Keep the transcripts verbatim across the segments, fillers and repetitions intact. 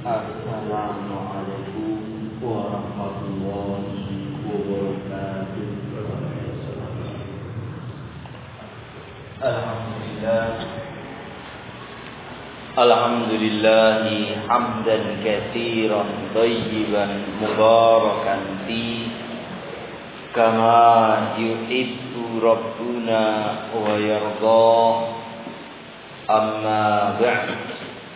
Assalamualaikum warahmatullahi wabarakatuh. Alhamdulillah. Alhamdulillah hamdan katsiran thayyiban mubarakan fi kama yuhibbu rabbuna wa yarda. Amma ba'd.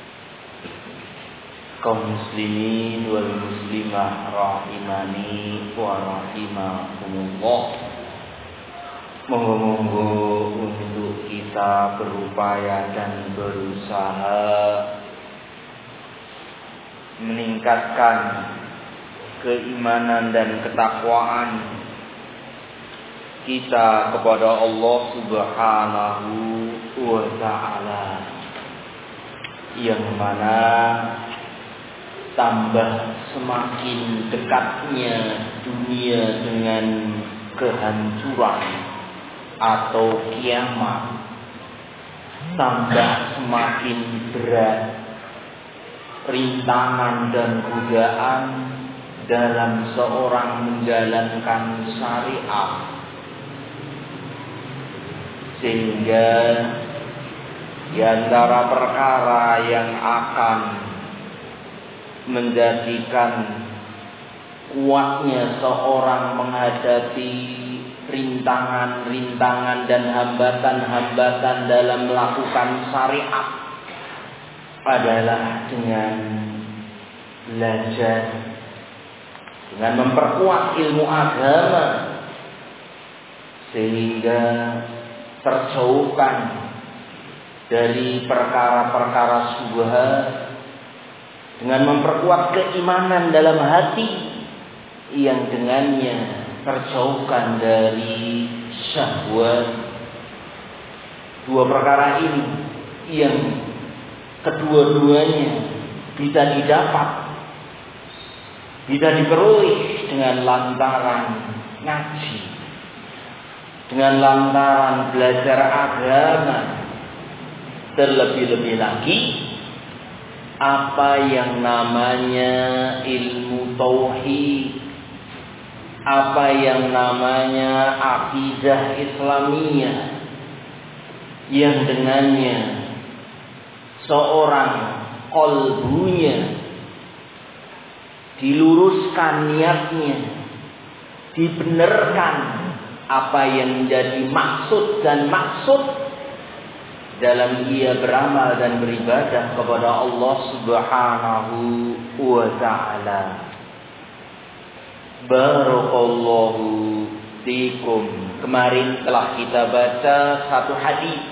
Kaum muslimin wal muslimah rahimani wa rahimakumullah. Monggo-monggo untuk kita berupaya dan berusaha meningkatkan keimanan dan ketakwaan kita kepada Allah Subhanahu wa ta'ala, yang mana tambah semakin dekatnya dunia dengan kehancuran atau kiamat, tambah semakin berat rintangan dan godaan dalam seorang menjalankan syariat, sehingga di antara perkara yang akan menjadikan kuatnya seorang menghadapi rintangan-rintangan dan hambatan-hambatan dalam melakukan syariat adalah dengan belajar, dengan memperkuat ilmu agama, sehingga terjauhkan dari perkara-perkara syubhat, dengan memperkuat keimanan dalam hati yang dengannya terjauhkan dari syahwat. Dua perkara ini yang kedua-duanya bisa didapat, bisa diperoleh dengan lantaran ngaji, dengan lantaran belajar agama. Terlebih-lebih lagi apa yang namanya ilmu tauhid, apa yang namanya akidah Islamiyah, yang dengannya seorang qalbunya diluruskan niatnya, dibenarkan apa yang menjadi maksud dan maksud dalam ia beramal dan beribadah kepada Allah Subhanahu wa ta'ala. Barakallahu fikum. Kemarin telah kita baca satu hadis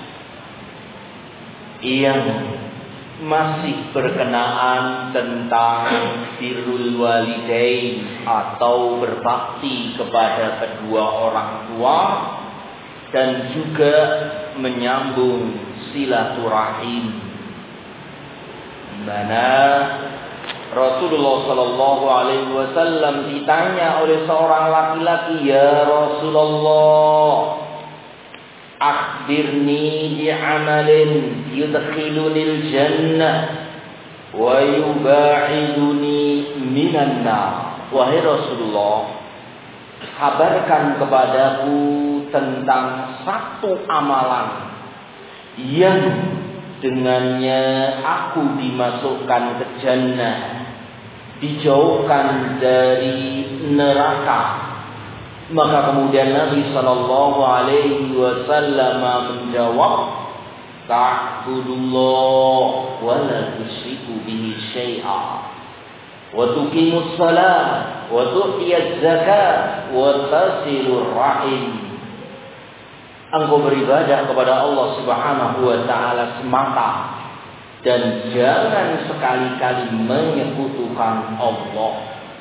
yang masih berkenaan tentang birrul walidain atau berbakti kepada kedua orang tua, dan juga menyambung silaturahim, di mana Rasulullah Shallallahu Alaihi Wasallam ditanya oleh seorang laki-laki, ya Rasulullah, akhbirni bi amalin yudkhilunil jannah wa yubaiduni minan nar. Wahai Rasulullah, kabarkan kepadaku tentang satu amalan yang dengannya aku dimasukkan ke jannah, dijauhkan dari neraka. Maka kemudian Nabi Sallallahu Alaihi Wasallam menjawab, ta'budullah wa la tusyriku bihi syai'a, wa tuqimus shalah wa tu'tiyaz zakat wa tasilur rahim. Engkau beribadah kepada Allah Subhanahu wa ta'ala semata, dan jangan sekali-kali menyekutukan Allah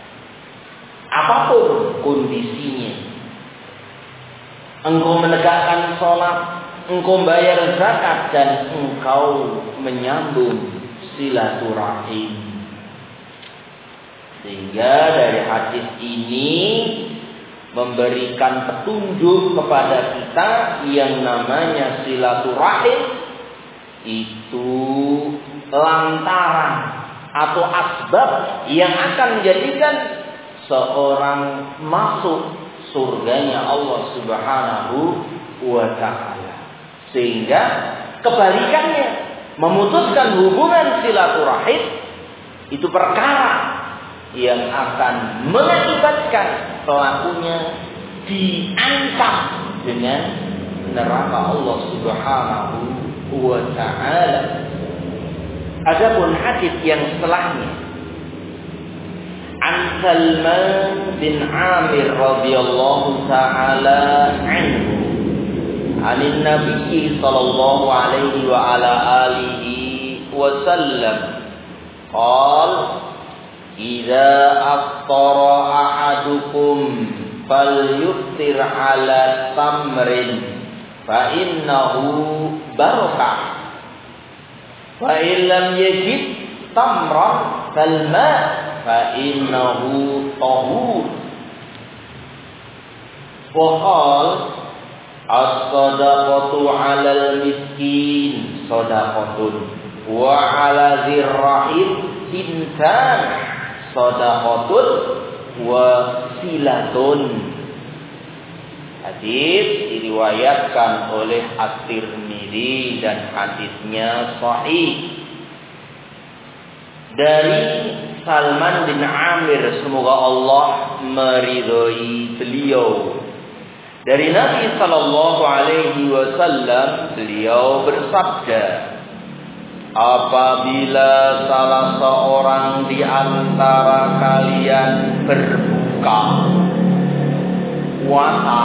apapun kondisinya. Engkau menegakkan sholat, engkau bayar zakat, dan engkau menyambung silaturahim. Sehingga dari hadis ini memberikan petunjuk kepada kita yang namanya silaturahim itu lantaran atau asbab yang akan menjadikan seorang masuk surganya Allah Subhanahu wa ta'ala. Sehingga kebalikannya, memutuskan hubungan silaturahim itu perkara yang akan mengakibatkan pelakunya diancam dengan neraka Allah Subhanahu wa ta'ala. Adapun hadis yang setelahnya, An Salman bin Amir radhiyallahu ta'ala anhu, Anin Nabi sallallahu alaihi wa ala alihi wa sallam, qal idza aftara ahadukum falyuftir ala tamrin fa innahu barakah wa illam yajid tamran fal ma fa innahu tahur. Wa qal as-sadaqatu 'alal miskin sadaqatun wa 'ala dzirrahim sintan sadaqatun wa silatun. Hadis diriwayatkan oleh At-Tirmidzi dan hadisnya sahih dari Salman bin Amir, semoga Allah meridhoi beliau. Dari Nabi sallallahu alaihi wasallam, beliau bersabda, apabila salah seorang di antara kalian berbuka puasa,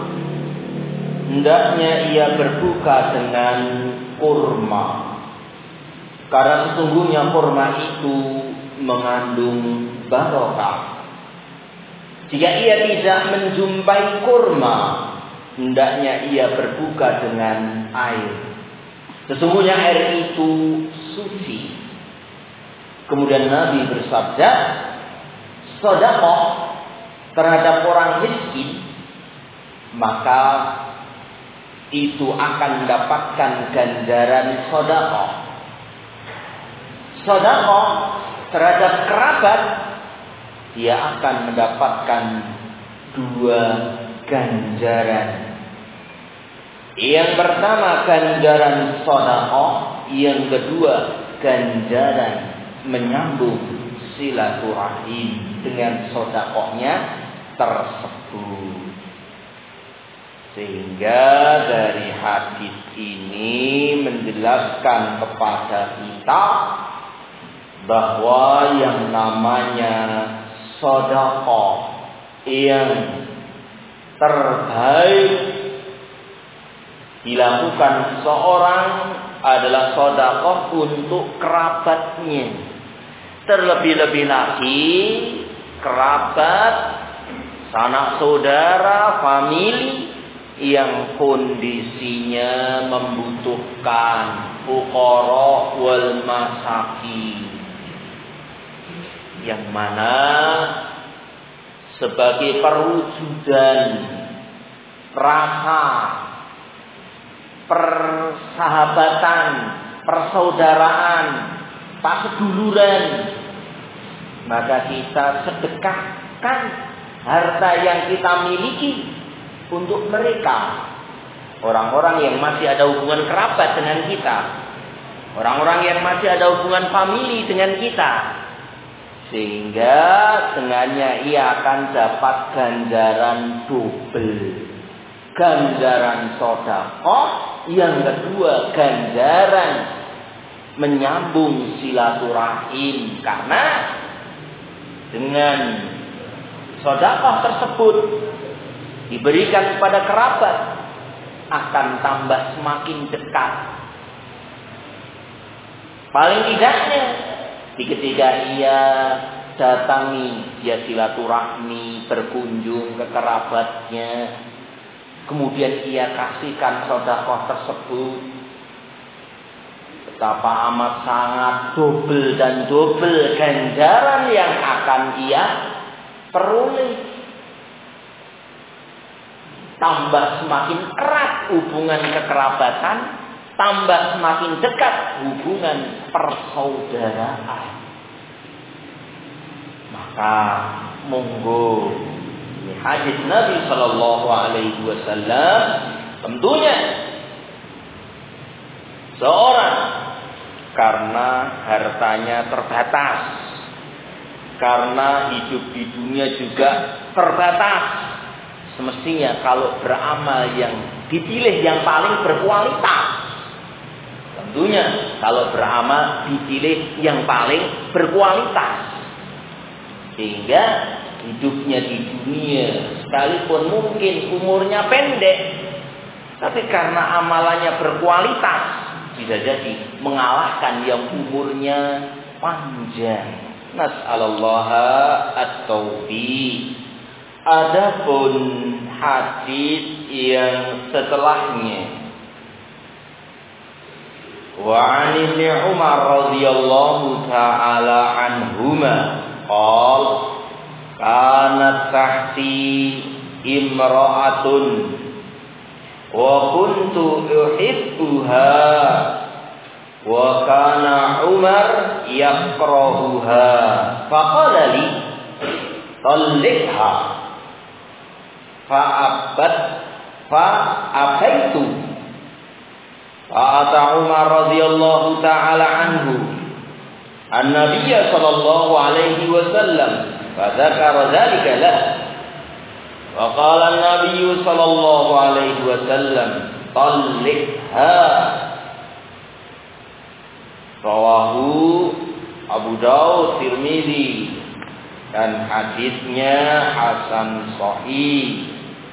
hendaknya ia berbuka dengan kurma, karena sesungguhnya kurma itu mengandung barokah. Jika ia tidak menjumpai kurma, hendaknya ia berbuka dengan air. Sesungguhnya air itu suci. Kemudian Nabi bersabda, sedekah terhadap orang miskin, maka itu akan mendapatkan ganjaran sedekah. Sedekah terhadap kerabat, dia akan mendapatkan dua ganjaran. Yang pertama ganjaran sedekah, yang kedua ganjaran menyambung silaturahim dengan sedekahnya tersebut. Sehingga dari hadis ini menjelaskan kepada kita bahwa yang namanya sedekah yang terbaik dilakukan seorang adalah sedekah untuk kerabatnya. Terlebih-lebih lagi kerabat, sanak saudara, famili yang kondisinya membutuhkan, fuqara wal masakin, yang mana sebagai perwujudan rasa persahabatan, persaudaraan, paseduluran, maka kita sedekahkan harta yang kita miliki untuk mereka, orang-orang yang masih ada hubungan kerabat dengan kita, orang-orang yang masih ada hubungan famili dengan kita, sehingga dengannya ia akan dapat ganjaran double, ganjaran sedekah, yang kedua ganjaran menyambung silaturahim, karena dengan sedekah tersebut diberikan kepada kerabat akan tambah semakin dekat. Paling tidaknya ketika ia datangi, dia silaturahmi, berkunjung ke kerabatnya, kemudian ia kasihkan sedekah tersebut, betapa amat sangat double dan double ganjaran yang akan ia peroleh. Tambah semakin erat hubungan kekerabatan, tambah semakin dekat hubungan persaudaraan. Nah, monggo. Ini hadis Nabi Shallallahu Alaihi Wasallam. Tentunya seorang karena hartanya terbatas, karena hidup di dunia juga terbatas, semestinya kalau beramal yang dipilih yang paling berkualitas. Tentunya kalau beramal dipilih yang paling berkualitas, sehingga hidupnya di dunia sekalipun mungkin umurnya pendek, tapi karena amalannya berkualitas bisa jadi mengalahkan yang umurnya panjang. Nas'alallaha at-taufiq. Adapun hadis yang setelahnya, wa 'an Ibnu Umar radhiyallahu ta'ala anhuma qala kanat tahti imra'atun wa kuntu uhibbuha wa kana Umar yakrahuha faqala li talliqha fa'abat fa'abaitu fa'ata Umar radhiyallahu ta'ala anhu an-nabiyya sallallahu alaihi wasallam fadzakara dzalika lahu wa qala an-nabiyyu sallallahu alaihi wasallam talliqha. Rawahu Abu Daud, Tirmidzi, dan hadisnya hasan sahih.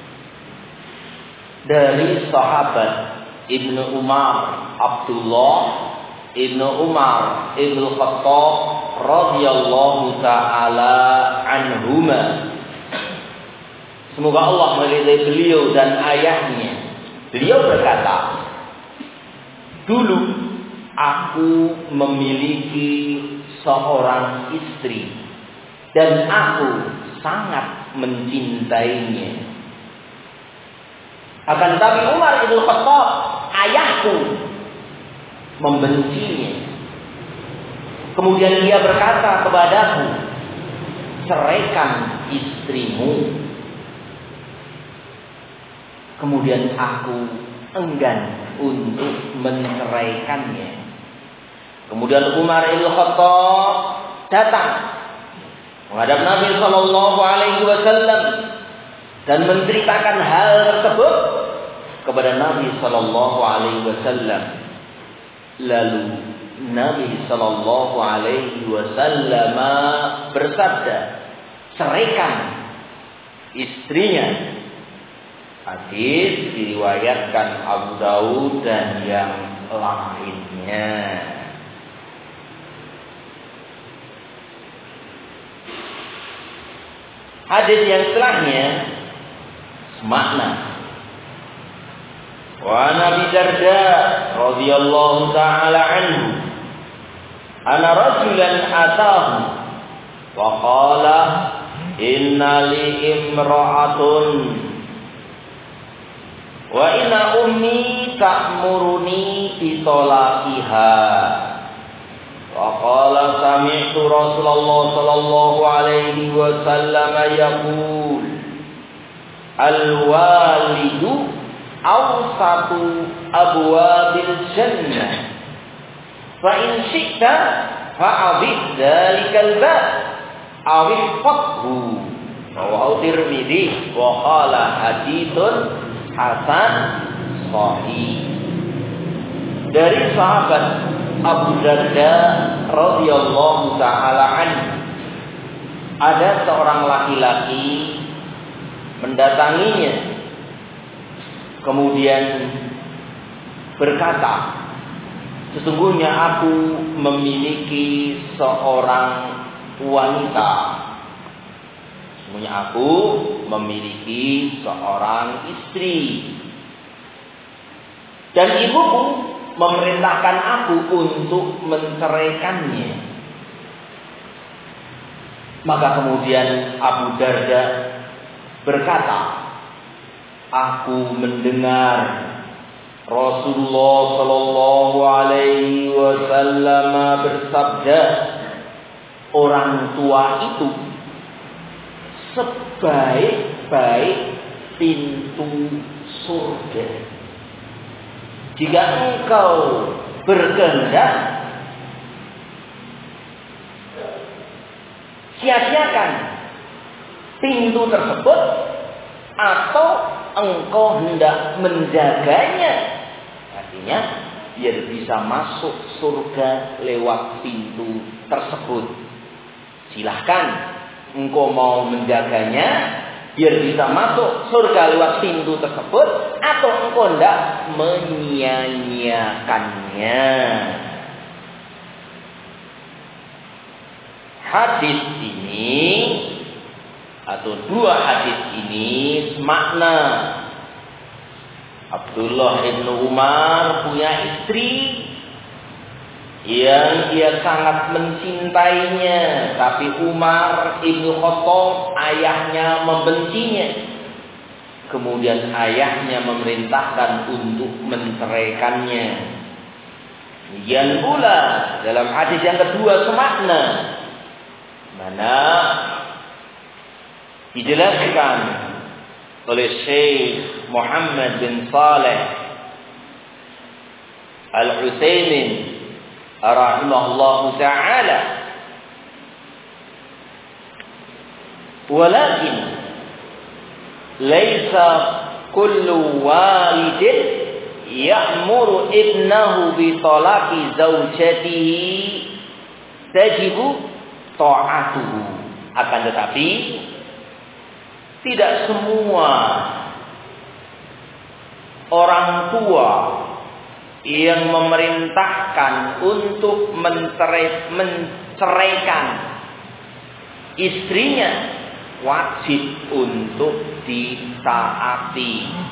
Dari sahabat Ibnu Umar, Abdullah Ibnu Umar Ibnu Khattab radhiyallahu ta'ala anhuma. Semoga Allah meridai beliau dan ayahnya. Beliau berkata, dulu aku memiliki seorang istri dan aku sangat mencintainya. Akan tetapi Umar Ibn Khattab, ayahku, membencinya. Kemudian dia berkata kepadaku, ceraikan istrimu. Kemudian aku enggan untuk menceraikannya. Kemudian Umar Ibn Khattab datang menghadap Nabi Shallallahu Alaihi Wasallam dan menceritakan hal tersebut kepada Nabi Shallallahu Alaihi Wasallam. Lalu Nabi Shallallahu Alaihi Wasallam bersabda, ceraikan istrinya. Hadis diriwayatkan Abu Daud dan yang lainnya. Hadis yang setelahnya semakna. Wa Nabi Darda radhiyallahu ta'ala anhu ana rajulan atahu wa qala inna li imra'atun wa inna ummi ta'muruni bi talaqiha wa qala sami'tu Rasulullah sallallahu alaihi wasallam yaqul al-walidu awsatu abwabil jannah fa in syi'ta fa'abid dzalikal bab awif fathu. Rawahu Tirmidzi wa qala haditsun hasan sahih. Dari sahabat Abu Darda radhiyallahu ta'ala anhu, ada seorang laki-laki mendatanginya, kemudian berkata, sesungguhnya aku memiliki seorang wanita. Sesungguhnya aku memiliki seorang istri. Dan ibuku memerintahkan aku untuk menceraikannya. Maka kemudian Abu Darda berkata, aku mendengar Rasulullah Shallallahu Alaihi Wasallam bersabda, orang tua itu sebaik-baik pintu surga. Jika engkau berkehendak, sia-siakan pintu tersebut, atau engkau hendak menjaganya, artinya biar bisa masuk surga lewat pintu tersebut. Silahkan engkau mau menjaganya biar bisa masuk surga lewat pintu tersebut, atau engkau hendak menyia-nyiakannya. Hadis ini atau dua hadis ini semakna. Abdullah bin Umar punya istri yang dia sangat mencintainya, tapi Umar bin Khattab ayahnya membencinya. Kemudian ayahnya memerintahkan untuk menceraikannya. Demikian pula dalam hadis yang kedua semakna, mana dijelaskan oleh Syekh Muhammad bin Saleh Al-Utsaimin rahimahullahu ta'ala, walakin laisa kullu walidin ya'muru ibnahu bi talaqi zawjatihi tajibu ta'atuhu. Akan tetapi tidak semua orang tua yang memerintahkan untuk mencerai, menceraikan istrinya wajib untuk ditaati.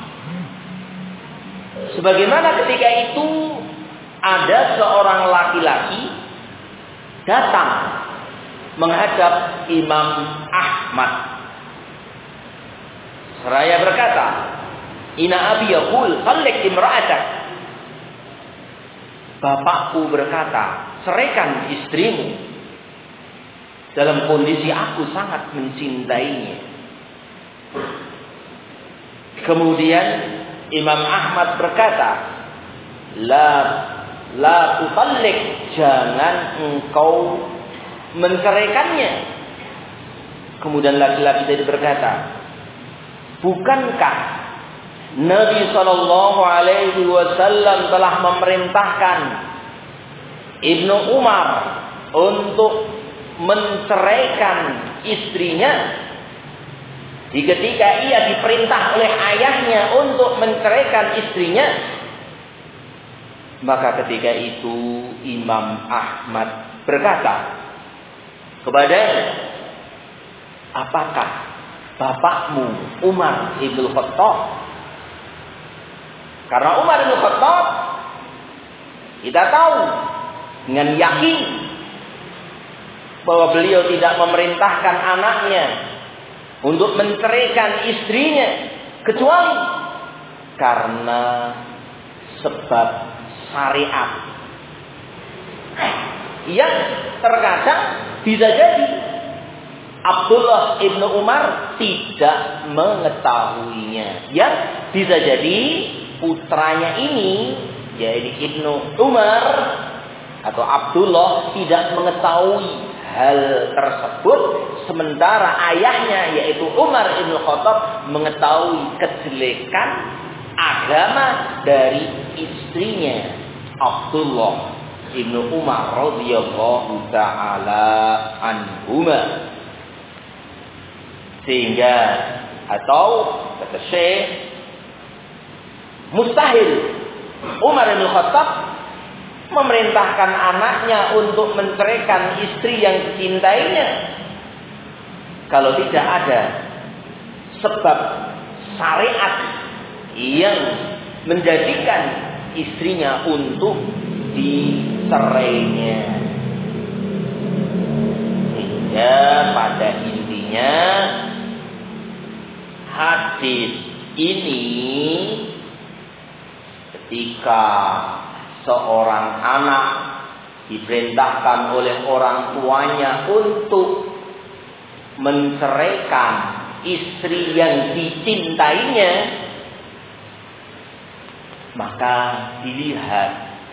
Sebagaimana ketika itu ada seorang laki-laki datang menghadap Imam Ahmad seraya berkata, "Inna abi yaqul talliq imra'atak." Bapakku berkata, ceraikan istrimu. Dalam kondisi aku sangat mencintainya. Kemudian Imam Ahmad berkata, La la tutalliq, jangan engkau menceraikannya. Kemudian laki-laki tadi berkata, bukankah Nabi Shallallahu Alaihi Wasallam telah memerintahkan Ibnu Umar untuk menceraikan istrinya? Di ketika ia diperintah oleh ayahnya untuk menceraikan istrinya, maka ketika itu Imam Ahmad berkata kepadanya, apakah bapakmu Umar ibn Khattab? Karena Umar ibn Khattab kita tahu dengan yakin bahwa beliau tidak memerintahkan anaknya untuk menceraikan istrinya kecuali karena sebab syariat yang terkadang bisa jadi Abdullah ibn Umar tidak mengetahuinya, yang bisa jadi putranya ini, yaitu Ibnu Umar atau Abdullah, tidak mengetahui hal tersebut, sementara ayahnya yaitu Umar ibn Khattab mengetahui kejelekan agama dari istrinya Abdullah ibn Umar radhiyallahu taala anhuma. Sehingga atau kata Syekh, mustahil Umar bin Khattab memerintahkan anaknya untuk menceraikan istri yang dicintainya kalau tidak ada sebab syariat yang menjadikan istrinya untuk dicerainya. Sehingga pada intinya hadis ini ketika seorang anak diperintahkan oleh orang tuanya untuk menceraikan istri yang dicintainya, maka dilihat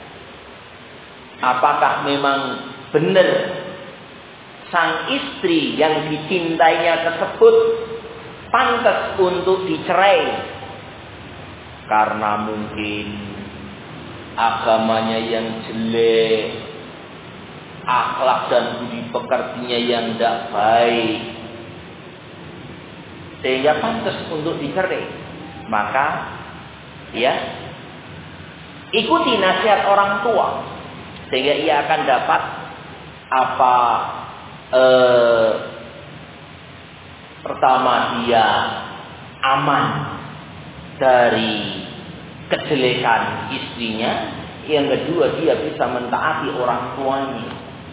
apakah memang benar sang istri yang dicintainya tersebut pantas untuk dicerai karena mungkin agamanya yang jelek, akhlak dan budi pekertinya yang tidak baik, sehingga pantas untuk dicerai. Maka ya, ikuti nasihat orang tua sehingga ia akan dapat apa eh, pertama dia aman dari kejelekan istrinya, yang kedua dia bisa mentaati orang tuanya.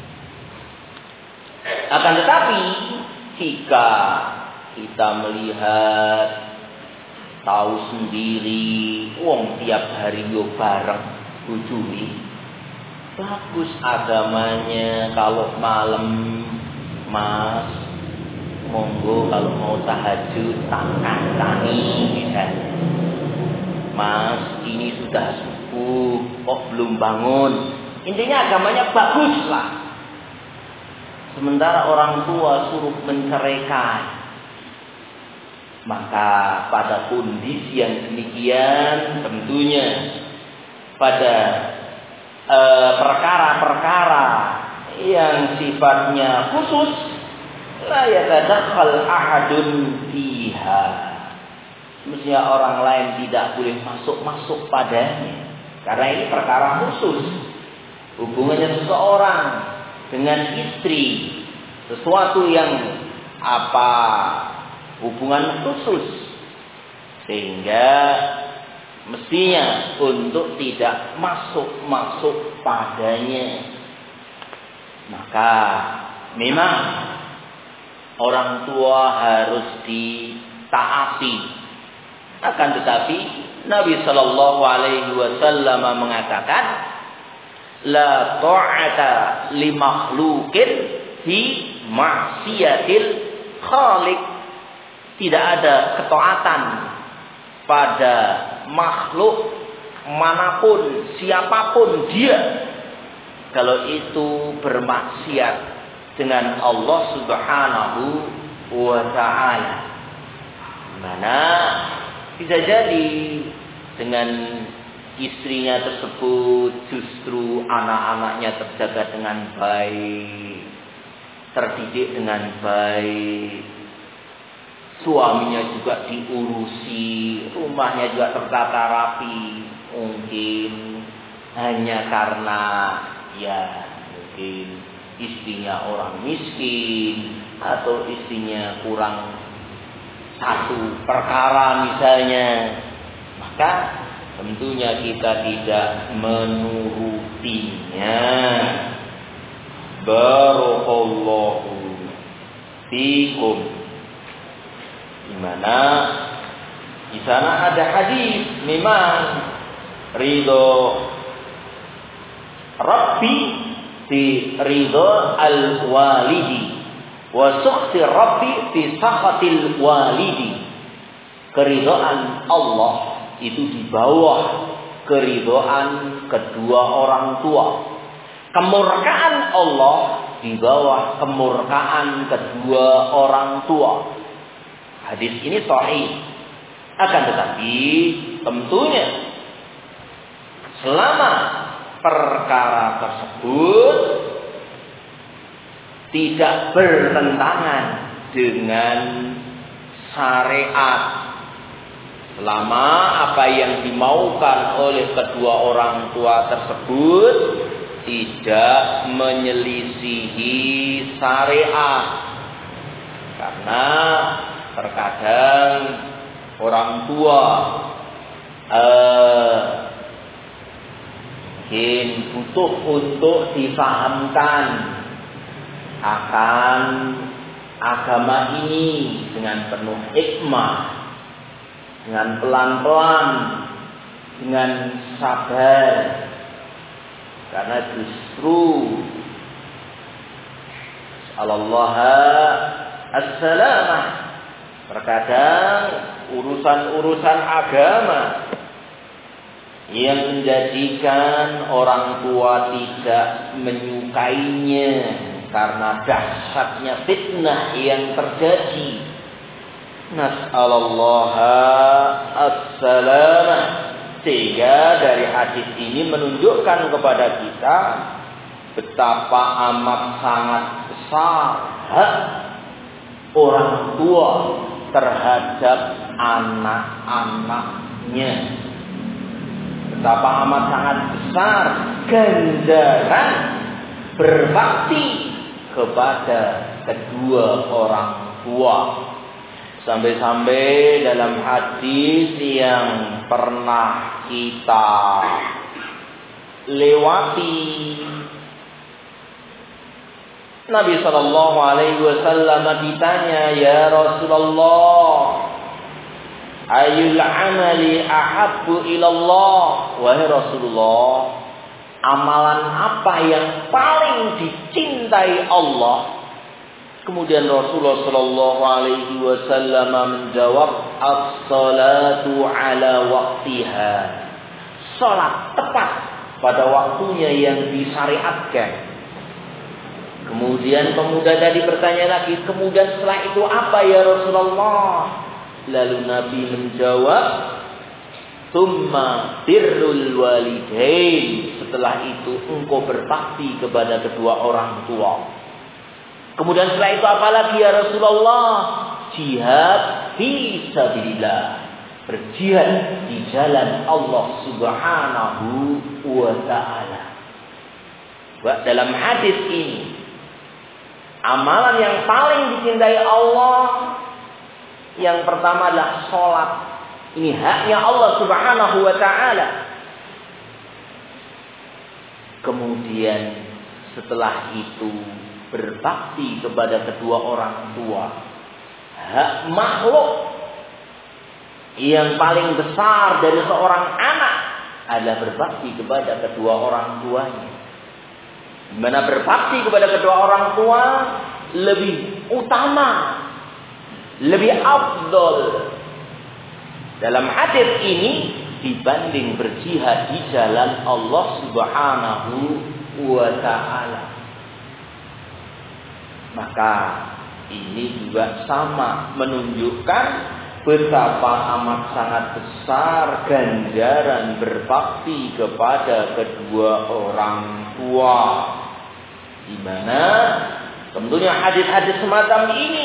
Akan tetapi jika kita melihat tahu sendiri wong tiap hari yo bareng bojone, bagus agamanya, kalau malam mas monggo kalau mau tahajud tak kancani misalnya, mas ini sudah subuh kok belum bangun, intinya agamanya bagus lah. Sementara orang tua suruh menceraikan, maka pada kondisi yang demikian tentunya pada eh, perkara-perkara yang sifatnya khusus, la yatadakhal ahadun fiha, mestinya orang lain tidak boleh masuk-masuk padanya, karena ini perkara khusus, hubungannya seseorang dengan istri, sesuatu yang apa hubungan khusus, sehingga mestinya untuk tidak masuk-masuk padanya. Maka memang orang tua harus ditaati. Akan tetapi Nabi Shallallahu Alaihi Wasallam mengatakan, la ta'ata li makhluqin fi ma'siyatil khaliq. Tidak ada ketaatan pada makhluk manapun, siapapun dia, kalau itu bermaksiat dengan Allah Subhanahu wa ta'ala. Mana bisa jadi dengan istrinya tersebut justru anak-anaknya terjaga dengan baik, terdidik dengan baik, suaminya juga diurusi, rumahnya juga tertata rapi. Mungkin hanya karena ya mungkin istrinya orang miskin, atau istrinya kurang satu perkara misalnya, maka tentunya kita tidak menurutinya. Barakallahu fikum. Di mana di sana ada hadis, memang ridho Rabbi fi ridho al-walidi wa sukhti Rabbi fi sakhatil walidi. Keridhaan Allah itu di bawah keridhaan kedua orang tua. Kemurkaan Allah di bawah kemurkaan kedua orang tua. Hadis ini sahih. Akan tetapi tentunya selama perkara tersebut tidak bertentangan dengan syariat, selama apa yang dimaukan oleh kedua orang tua tersebut tidak menyelisihi syariat. Karena terkadang orang tua eh, mungkin butuh untuk difahamkan akan agama ini dengan penuh hikmah, dengan pelan-pelan, dengan sabar. Karena justru Allah as-salamah, Terkadang urusan-urusan agama yang menjadikan orang tua tidak menyukainya karena dahsyatnya fitnah yang terjadi. Nas'alallaha as-salamah. Sehingga dari hadis ini menunjukkan kepada kita betapa amat sangat besar hak orang tua terhadap anak-anaknya. Betapa amat sangat besar ganjaran berbakti kepada kedua orang tua. Sampai-sampai dalam hadis yang pernah kita lewati, Nabi Shallallahu Alaihi Wasallam ditanya, ya Rasulullah, ayul amali ahabbu ilallah. Wahai Rasulullah, amalan apa yang paling dicintai Allah? Kemudian Rasulullah Shallallahu Alaihi Wasallam menjawab, as-salatu ala waktiha. Salat tepat pada waktunya yang disyariatkan. Kemudian pemuda tadi bertanya lagi, kemudian setelah itu apa ya Rasulullah? Lalu Nabi menjawab, tsumma birrul walidain. Setelah itu engkau berbakti kepada kedua orang tua. Kemudian setelah itu apa lagi ya Rasulullah? Jihad fi sabilillah. Berjihad di jalan Allah Subhanahu wa ta'ala. Dalam hadis ini, amalan yang paling dicintai Allah, yang pertama adalah sholat. Ini haknya Allah Subhanahu wa ta'ala. Kemudian setelah itu berbakti kepada kedua orang tua. Hak makhluk yang paling besar dari seorang anak adalah berbakti kepada kedua orang tuanya. Di mana berbakti kepada kedua orang tua lebih utama, lebih afdol dalam hadis ini dibanding berjihad di jalan Allah Subhanahu wa ta'ala. Maka ini juga sama menunjukkan betapa amat sangat besar ganjaran berbakti kepada kedua orang tua. Di mana tentunya hadis-hadis semacam ini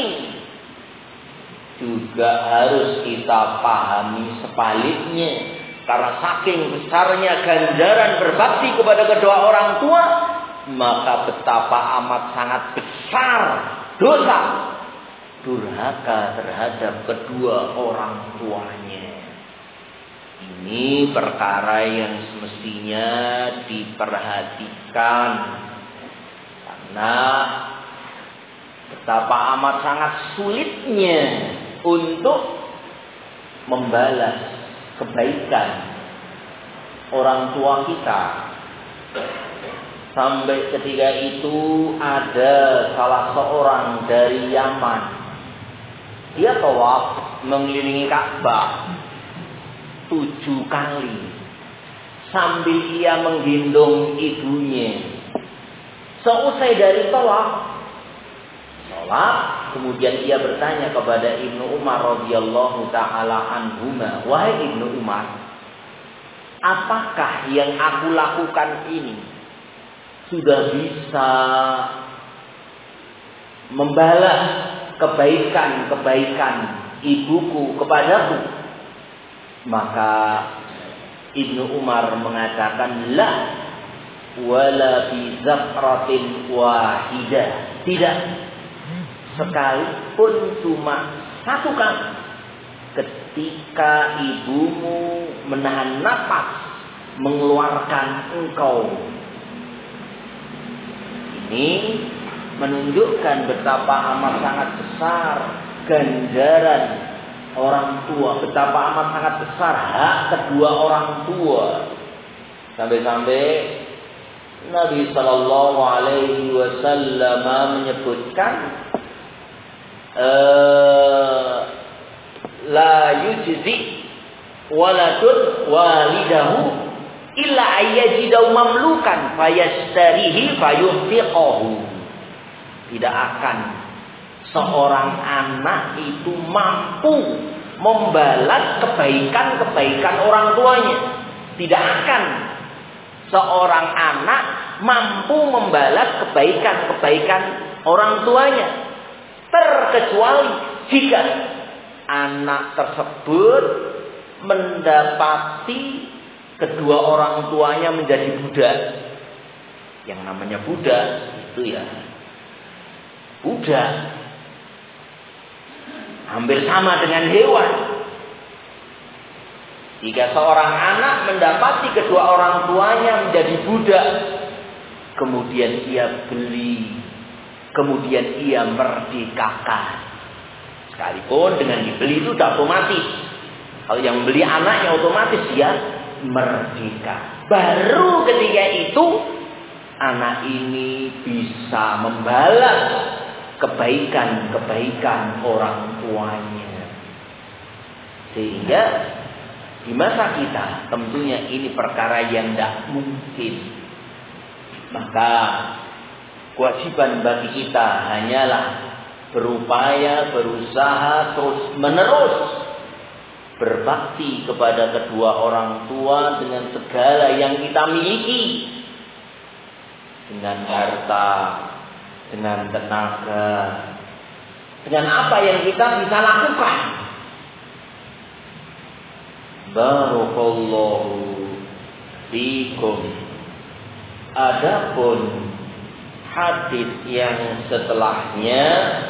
juga harus kita pahami sebaliknya. Karena saking besarnya ganjaran berbakti kepada kedua orang tua, maka betapa amat sangat besar dosa durhaka terhadap kedua orang tuanya. Ini perkara yang semestinya diperhatikan, karena betapa amat sangat sulitnya untuk membalas kebaikan orang tua kita. Sampai ketika itu ada salah seorang dari Yaman. Dia tawaf mengelilingi Ka'bah tujuh kali sambil ia menggendong ibunya. Seusai dari tawaf, sholat, kemudian ia bertanya kepada Ibnu Umar radhiyallahu taala anhuma, wahai Ibnu Umar, apakah yang aku lakukan ini sudah bisa membalas kebaikan-kebaikan ibuku kepadaku? Maka Ibnu Umar mengatakan, la wala bi zafratin wahidah. Tidak, sekalipun cuma satu kali ketika ibumu menahan napas mengeluarkan engkau. Ini menunjukkan betapa amat sangat besar ganjaran orang tua, betapa amat sangat besar hak kedua orang tua. Sampai-sampai Nabi Shallallahu Alaihi Wasallam menyebutkan, uh, la yujzi waladun walidahu illa ayyajidau mamlukan fayashtarihi fayunfiqahu. Tidak akan seorang anak itu mampu membalas kebaikan-kebaikan orang tuanya. Tidak akan seorang anak mampu membalas kebaikan-kebaikan orang tuanya, terkecuali jika anak tersebut mendapati kedua orang tuanya menjadi budak. Yang namanya budak itu ya budak, hampir sama dengan hewan. Jika seorang anak mendapati kedua orang tuanya menjadi budak, kemudian ia beli, kemudian ia merdekakan. Sekalipun dengan dibeli itu sudah otomatis. Kalau yang beli anaknya otomatis dia merdeka. Baru ketika itu anak ini bisa membalas kebaikan-kebaikan orang tuanya. Sehingga di masa kita tentunya ini perkara yang tidak mungkin. Maka kewajiban bagi kita hanyalah berupaya, berusaha terus menerus berbakti kepada kedua orang tua dengan segala yang kita miliki. Dengan harta, dengan tenaga, dengan apa yang kita bisa lakukan. Barakallahu fikum. Adapun hadis yang setelahnya,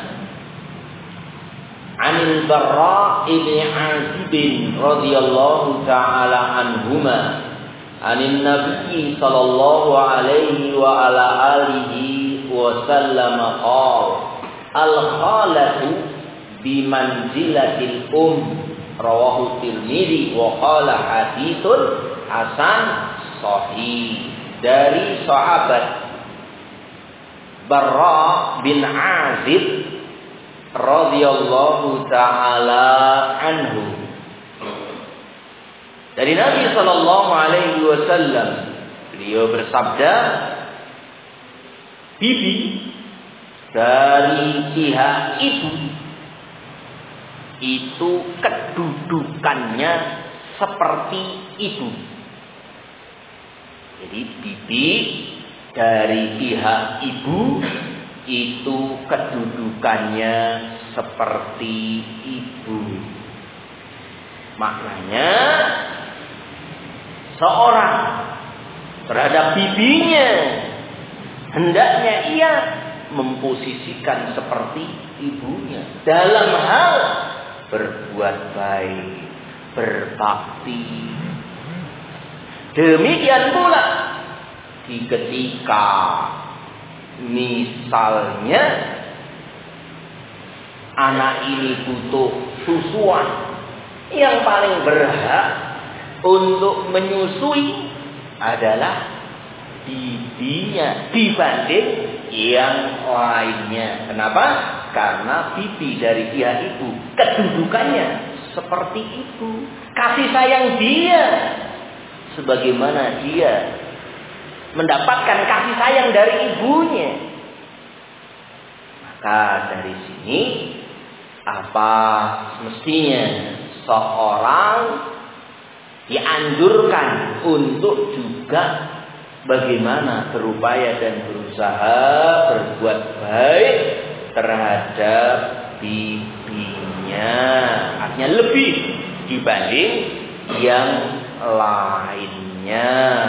Anil Barra ibn Azib radhiyallahu taala anhuma, Anin Nabi sallallahu alaihi wa ala alihi wa sallam qala, al-khalatu bimanzilatil um, rawahu Tirmidzi wa qala haditsun hasan sahih. Dari sahabat Barra bin Azib radhiyallahu taala anhu, dari Nabi sallallahu alaihi wasallam, beliau bersabda, bibi dari pihak ibu itu kedudukannya seperti ibu. Jadi bibi dari pihak ibu itu kedudukannya seperti ibu. Maknanya seorang terhadap bibinya hendaknya ia memposisikan seperti ibunya dalam hal berbuat baik, berbakti. Demikian pula di ketika misalnya anak ini butuh susuan, yang paling berhak untuk menyusui adalah bibinya dibanding yang lainnya. Kenapa? Karena bibi dari pihak ibu kedudukannya seperti ibu. Kasih sayang dia sebagaimana dia mendapatkan kasih sayang dari ibunya. Maka dari sini apa semestinya seorang dianjurkan untuk juga bagaimana berupaya dan berusaha berbuat baik terhadap bibinya. Artinya lebih dibanding yang lainnya.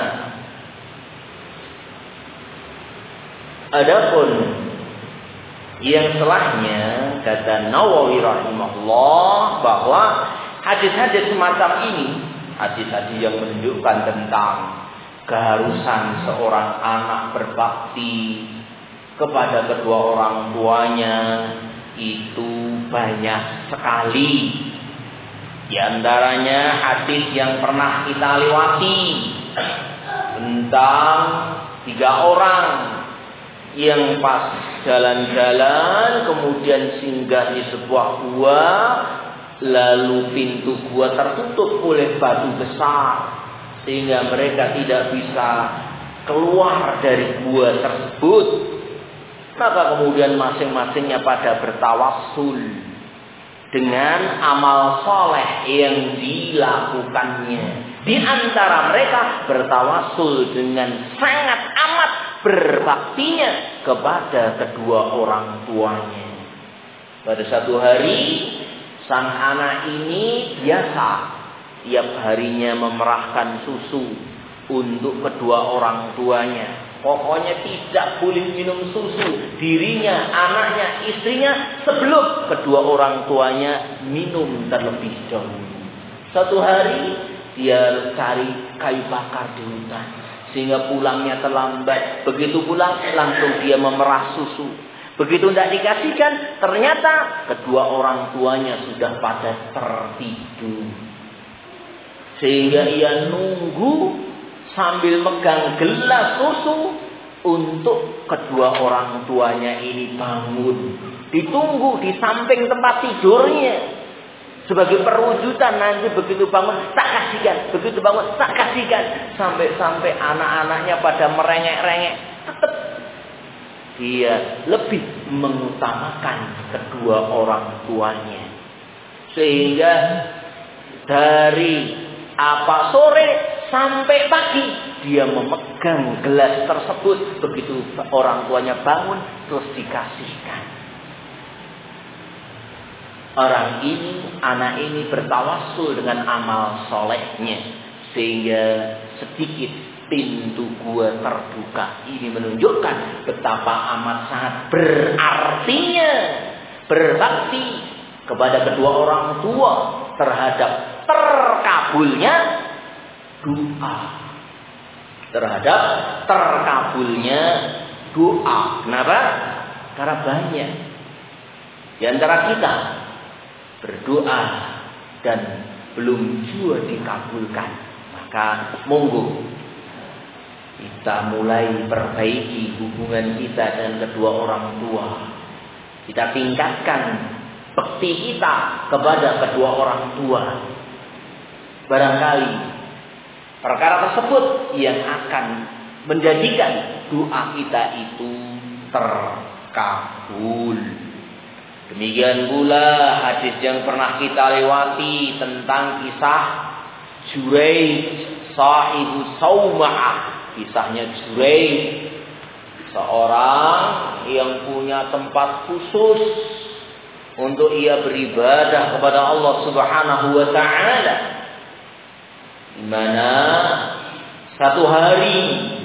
Adapun yang setelahnya, kata Nawawi rahimahullah, bahwa hadis-hadis semacam ini, hadis-hadis yang menunjukkan tentang keharusan seorang anak berbakti kepada kedua orang tuanya, itu banyak sekali. Di antaranya hadis yang pernah kita lewati tentang tiga orang yang pas jalan-jalan kemudian singgah di sebuah gua, Lalu pintu gua tertutup oleh batu besar, sehingga mereka tidak bisa keluar dari gua tersebut. Maka kemudian masing-masingnya pada bertawassul dengan amal soleh yang dilakukannya. Di antara mereka bertawassul dengan sangat amat berbaktinya kepada kedua orang tuanya. Pada satu hari, sang anak ini biasa tiap harinya memerahkan susu untuk kedua orang tuanya. Pokoknya tidak boleh minum susu dirinya, anaknya, istrinya sebelum kedua orang tuanya minum terlebih dahulu. Satu hari dia cari kayu bakar di hutan, sehingga pulangnya terlambat. Begitu pulang langsung dia memerah susu. Begitu tidak dikasihkan, ternyata kedua orang tuanya sudah pada tertidur. Sehingga ia nunggu sambil megang gelas susu untuk kedua orang tuanya ini bangun. Ditunggu di samping tempat tidurnya. Sebagai perwujudan nanti begitu bangun tak kasihkan. Begitu bangun tak kasihkan. Sampai-sampai anak-anaknya pada merengek-rengek. Tetap dia lebih mengutamakan kedua orang tuanya. Sehingga dari apa sore sampai pagi dia memegang gelas tersebut. Begitu orang tuanya bangun terus dikasihkan. Orang ini, anak ini bertawassul dengan amal solehnya, sehingga sedikit pintu gua terbuka. Ini menunjukkan betapa amat sangat berartinya berbakti kepada kedua orang tua terhadap terkabulnya doa. Terhadap terkabulnya doa. Kenapa? Karena banyak di antara kita berdoa dan belum juga dikabulkan. Maka monggo kita mulai perbaiki hubungan kita dengan kedua orang tua. Kita tingkatkan bakti kita kepada kedua orang tua. Barangkali perkara tersebut yang akan menjadikan doa kita itu terkabul. Demikian pula hadis yang pernah kita lewati tentang kisah Juraij sahibu Sauma'ah. Kisahnya Juraij, seorang yang punya tempat khusus untuk ia beribadah kepada Allah Subhanahu wa taala. Di mana satu hari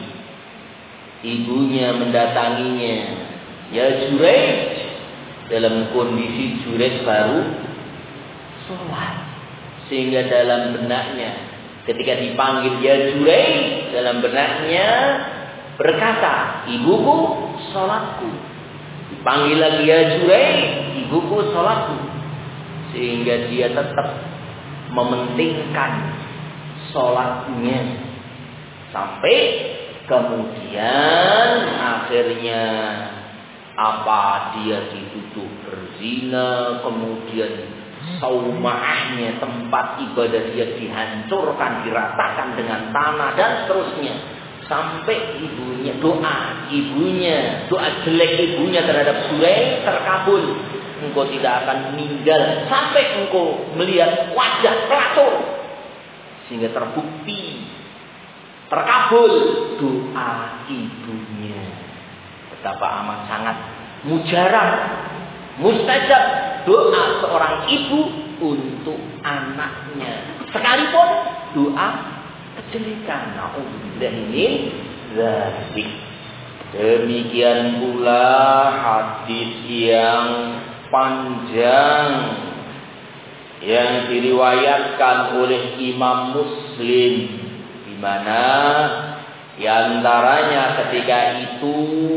ibunya mendatanginya, "Ya Juraij," dalam kondisi Juraij baru sholat, sehingga dalam benaknya ketika dipanggil "Ya Juraij," dalam benaknya berkata, "Ibuku sholatku." Dipanggil lagi "Ya Juraij," "Ibuku sholatku." Sehingga dia tetap mementingkan sholatnya sampai kemudian akhirnya apa dia dituduh berzina, kemudian Sauma'ahnya, tempat ibadah dia dihancurkan, diratakan dengan tanah dan seterusnya. Sampai ibunya doa, ibunya doa jelek ibunya terhadap Juraij terkabul. Engkau tidak akan meninggal sampai engkau melihat wajah pelacur. Sehingga terbukti terkabul doa ibunya. Betapa amat sangat mujarab, mustajab doa seorang ibu untuk anaknya, sekalipun doa kejelekan. Na'udzubillah min dzalik. Demikian pula hadis yang panjang yang diriwayatkan oleh Imam Muslim, di mana di antaranya ketika itu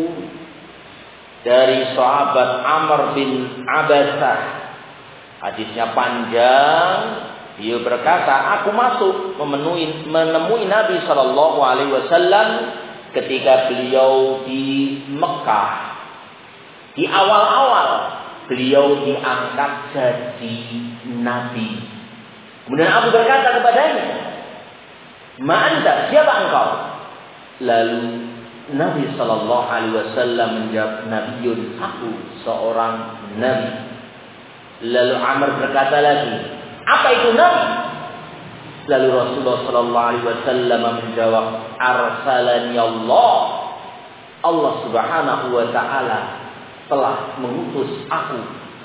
dari sahabat Amr bin Abasah. Hadisnya panjang. Dia berkata, "Aku masuk memenuhi, menemui Nabi Shallallahu Alaihi Wasallam ketika beliau di Mekah. Di awal-awal beliau diangkat jadi nabi. Kemudian Abu berkata kepadanya, "Ma anta, siapa engkau?" Lalu Nabi sallallahu alaihi wasallam menjawab, "Nabiyyun, aku seorang nabi." Lalu Amr berkata lagi, "Apa itu nabi?" Lalu Rasulullah sallallahu alaihi wasallam menjawab, "Arsalani Allah." Allah Subhanahu wa taala telah mengutus aku.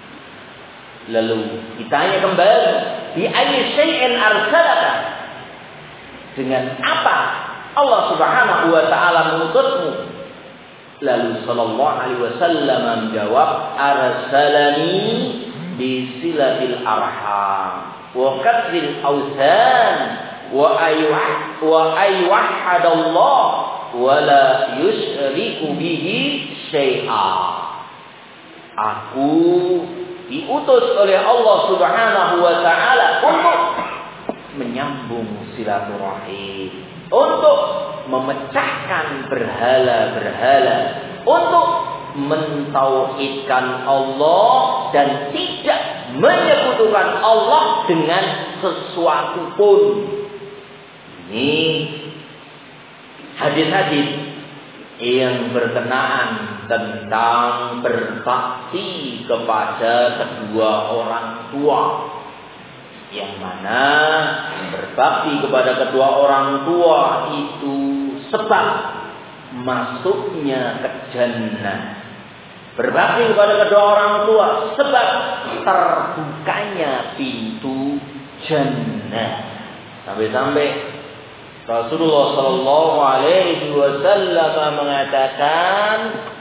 Lalu ditanya kembali, "Bi ayyi syai'in arsalaka?" Dengan apa Allah Subhanahu wa taala mengutusmu? Lalu sallallahu alaihi wasallam menjawab, "Arsalani bi silatil arham wa qadril awsan wa ayyuh wa ayyuhadallah wa la yusyriku bihi syai'a." Aku diutus oleh Allah Subhanahu wa taala untuk menyambung silaturahim, untuk memecahkan berhala-berhala, untuk mentauhidkan Allah dan tidak menyekutukan Allah dengan sesuatu pun. Ini hadis-hadis yang berkenaan tentang berbakti kepada kedua orang tua, yang mana berbakti kepada kedua orang tua itu sebab masuknya ke jannah. Berbakti kepada kedua orang tua sebab terbukanya pintu jannah. Sampai-sampai Rasulullah sallallahu alaihi wasallam mengatakan,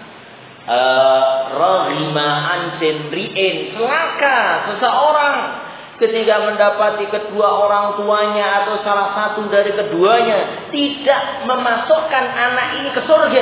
"Raghima an timri'in," celaka seseorang ketika mendapati kedua orang tuanya atau salah satu dari keduanya tidak memasukkan anak ini ke surga.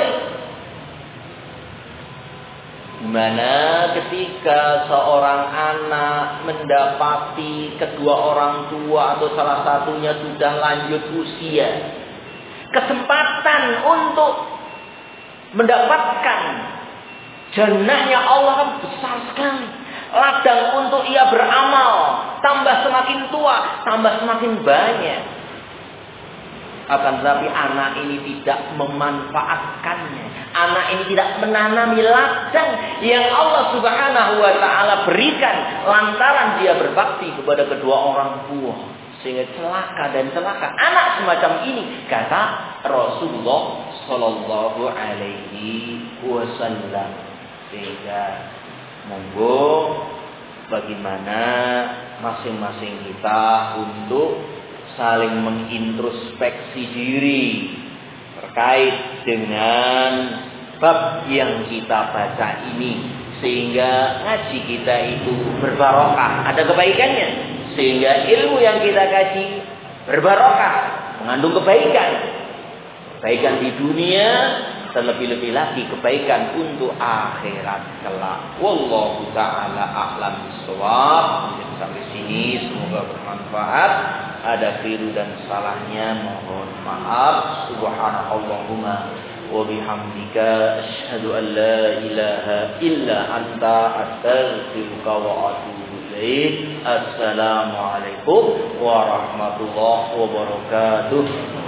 Dimana ketika seorang anak mendapati kedua orang tua atau salah satunya sudah lanjut usia, kesempatan untuk mendapatkan jannahnya Allah kan besar sekali. Ladang untuk ia beramal tambah semakin tua, tambah semakin banyak. Akan tetapi anak ini tidak memanfaatkannya. Anak ini tidak menanami ladang yang Allah Subhanahu wa taala berikan lantaran dia berbakti kepada kedua orang tua. Sehingga celaka dan celaka anak semacam ini, kata Rasulullah sallallahu alaihi wasallam. Sehingga monggo bagaimana masing-masing kita untuk saling mengintrospeksi diri terkait dengan bab yang kita baca ini, sehingga ngaji kita itu berbarokah, ada kebaikannya, sehingga ilmu yang kita kaji berbarokah, mengandung kebaikan, kebaikan di dunia dan lebih-lebih lagi kebaikan untuk akhirat kelak. Wallahu ta'ala a'lam bishawab. Sampai sini semoga bermanfaat. Ada keliru dan salahnya mohon maaf. Subhanallahumma wa bihamdika asyhadu an la ilaha illa anta astaghfiruka wa atubu ilaik. Assalamualaikum warahmatullahi wabarakatuh.